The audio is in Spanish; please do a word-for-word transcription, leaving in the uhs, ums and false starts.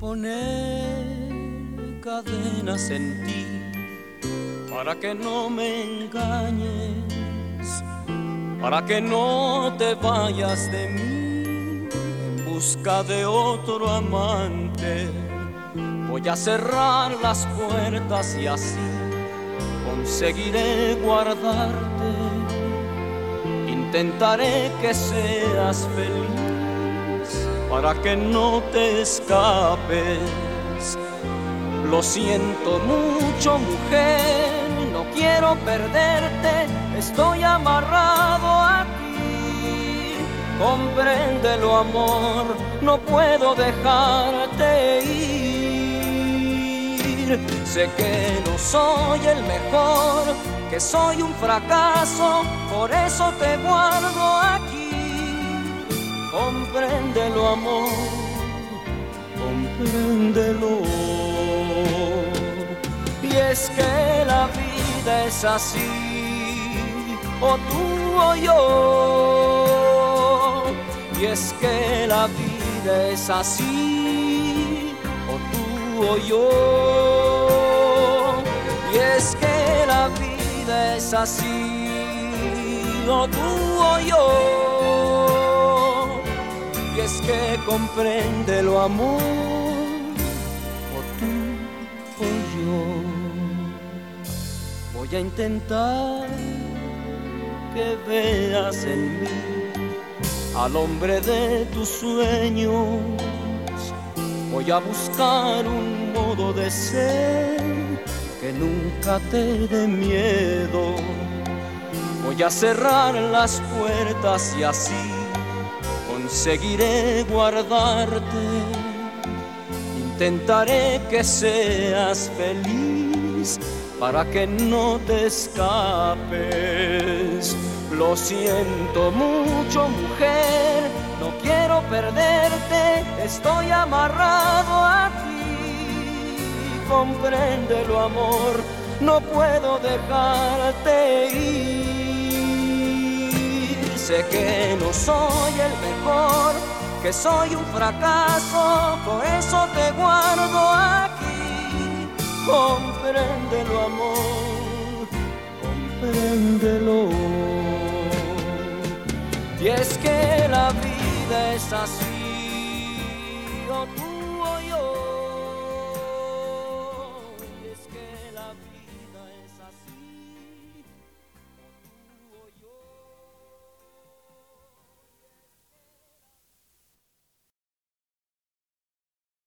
poner cadenas en ti para que no me engañes, para que no te vayas de mí en busca de otro amante. Voy a cerrar las puertas y así conseguiré guardarte. Intentaré que seas feliz para que no te escapes. Lo siento mucho, mujer, no quiero perderte, estoy amarrado a ti. Compréndelo, amor, no puedo dejarte ir. Sé que no soy el mejor, que soy un fracaso, por eso te guardo aquí. Compréndelo, amor, compréndelo. Y es que la vida es así, o tú o yo. Y es que la vida es así, o tú o yo. Y es que la vida es así, o tú o yo. Y es que compréndelo, amor, o tú o yo. Voy a intentar que veas en mí al hombre de tus sueños. Voy a buscar un modo de ser que nunca te dé miedo. Voy a cerrar las puertas y así conseguiré guardarte. Intentaré que seas feliz para que no te escapes. Lo siento mucho, mujer, no quiero perderte, estoy amarrado a ti. Compréndelo, amor, no puedo dejarte ir. Sé que no soy el mejor, que soy un fracaso, por eso te guardo aquí. Compréndelo, amor, compréndelo. Y es que la vida es así,